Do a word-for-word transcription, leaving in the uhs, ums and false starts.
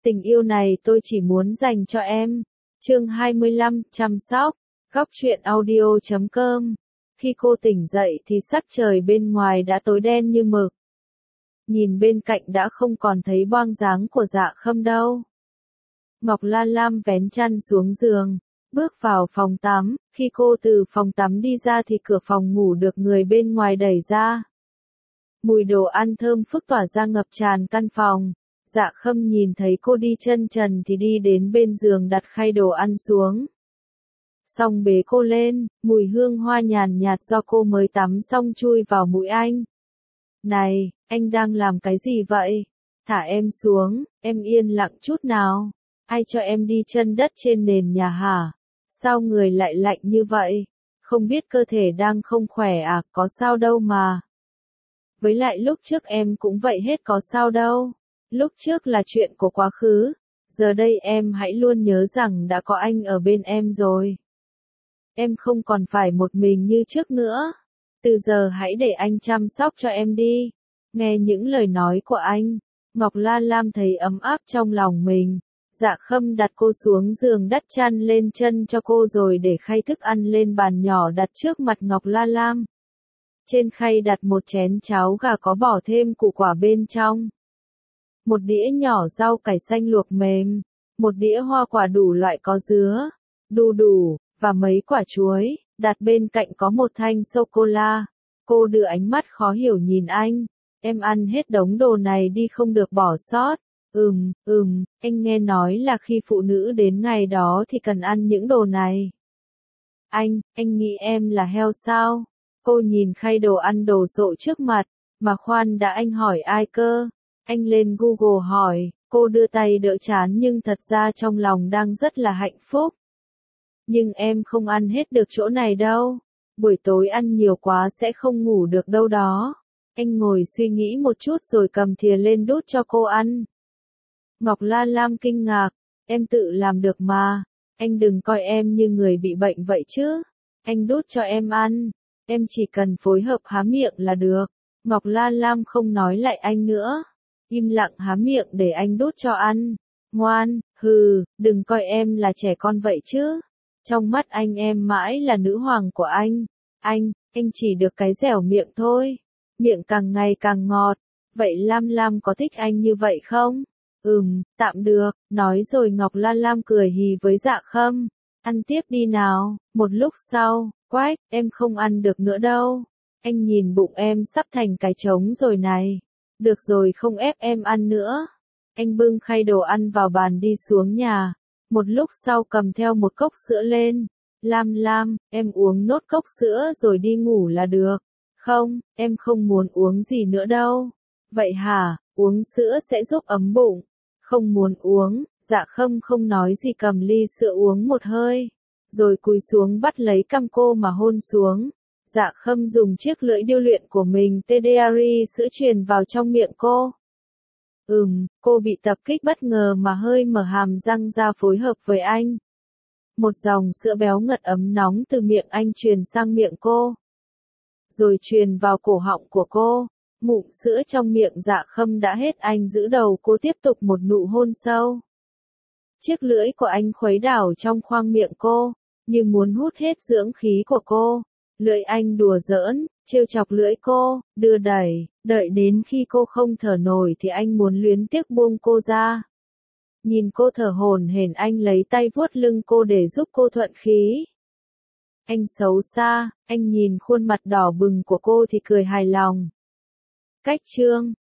Tình yêu này tôi chỉ muốn dành cho em. Chương hai mươi lăm, chăm sóc. Góc truyện audio chấm com. Khi cô tỉnh dậy thì sắc trời bên ngoài đã tối đen như mực. Nhìn bên cạnh đã không còn thấy bóng dáng của Dạ Khâm đâu. Ngọc Lan Lam vén chăn xuống giường, bước vào phòng tắm. Khi cô từ phòng tắm đi ra thì cửa phòng ngủ được người bên ngoài đẩy ra. Mùi đồ ăn thơm phức tỏa ra ngập tràn căn phòng. Dạ Khâm nhìn thấy cô đi chân trần thì đi đến bên giường đặt khay đồ ăn xuống. Xong bế cô lên, mùi hương hoa nhàn nhạt do cô mới tắm xong chui vào mũi anh. Này, anh đang làm cái gì vậy? Thả em xuống, em yên lặng chút nào. Ai cho em đi chân đất trên nền nhà hả? Sao người lại lạnh như vậy? Không biết cơ thể đang không khỏe à, có sao đâu mà. Với lại lúc trước em cũng vậy hết có sao đâu. Lúc trước là chuyện của quá khứ, giờ đây em hãy luôn nhớ rằng đã có anh ở bên em rồi. Em không còn phải một mình như trước nữa. Từ giờ hãy để anh chăm sóc cho em đi. Nghe những lời nói của anh, Ngọc Lan Lam thấy ấm áp trong lòng mình. Dạ Khâm đặt cô xuống giường đắp chăn lên chân cho cô rồi để khay thức ăn lên bàn nhỏ đặt trước mặt Ngọc Lan Lam. Trên khay đặt một chén cháo gà có bỏ thêm củ quả bên trong. Một đĩa nhỏ rau cải xanh luộc mềm, một đĩa hoa quả đủ loại có dứa, đu đủ, và mấy quả chuối, đặt bên cạnh có một thanh sô-cô-la. Cô đưa ánh mắt khó hiểu nhìn anh, em ăn hết đống đồ này đi không được bỏ sót. Ừm, ừm, anh nghe nói là khi phụ nữ đến ngày đó thì cần ăn những đồ này. Anh, anh nghĩ em là heo sao? Cô nhìn khay đồ ăn đồ sộ trước mặt, mà khoan đã, anh hỏi ai cơ? Anh lên Google hỏi, cô đưa tay đỡ chán nhưng thật ra trong lòng đang rất là hạnh phúc. Nhưng em không ăn hết được chỗ này đâu. Buổi tối ăn nhiều quá sẽ không ngủ được đâu đó. Anh ngồi suy nghĩ một chút rồi cầm thìa lên đút cho cô ăn. Ngọc Lan Lam kinh ngạc, em tự làm được mà. Anh đừng coi em như người bị bệnh vậy chứ. Anh đút cho em ăn. Em chỉ cần phối hợp há miệng là được. Ngọc Lan Lam không nói lại anh nữa. Im lặng há miệng để anh đút cho ăn. Ngoan, hừ, đừng coi em là trẻ con vậy chứ. Trong mắt anh em mãi là nữ hoàng của anh. Anh, anh chỉ được cái dẻo miệng thôi. Miệng càng ngày càng ngọt. Vậy Lam Lam có thích anh như vậy không? Ừm, tạm được, nói rồi Ngọc Lan Lam cười hì với Dạ Khâm. Ăn tiếp đi nào. Một lúc sau, quách, em không ăn được nữa đâu. Anh nhìn bụng em sắp thành cái trống rồi này. Được rồi, không ép em ăn nữa. Anh bưng khay đồ ăn vào bàn đi xuống nhà. Một lúc sau cầm theo một cốc sữa lên. Lam Lam, em uống nốt cốc sữa rồi đi ngủ là được. Không, em không muốn uống gì nữa đâu. Vậy hả, uống sữa sẽ giúp ấm bụng. Không muốn uống. Dạ Khâm không nói gì cầm ly sữa uống một hơi. Rồi cúi xuống bắt lấy cằm cô mà hôn xuống. Dạ Khâm dùng chiếc lưỡi điêu luyện của mình tê đê rờ sữa truyền vào trong miệng cô. Ừm, cô bị tập kích bất ngờ mà hơi mở hàm răng ra phối hợp với anh. Một dòng sữa béo ngọt ấm nóng từ miệng anh truyền sang miệng cô. Rồi truyền vào cổ họng của cô. Ngụm sữa trong miệng Dạ Khâm đã hết, anh giữ đầu cô tiếp tục một nụ hôn sâu. Chiếc lưỡi của anh khuấy đảo trong khoang miệng cô, như muốn hút hết dưỡng khí của cô. Lưỡi anh đùa giỡn, trêu chọc lưỡi cô, đưa đẩy, đợi đến khi cô không thở nổi thì anh muốn luyến tiếc buông cô ra. Nhìn cô thở hổn hển, anh lấy tay vuốt lưng cô để giúp cô thuận khí. Anh xấu xa, anh nhìn khuôn mặt đỏ bừng của cô thì cười hài lòng. Cách chương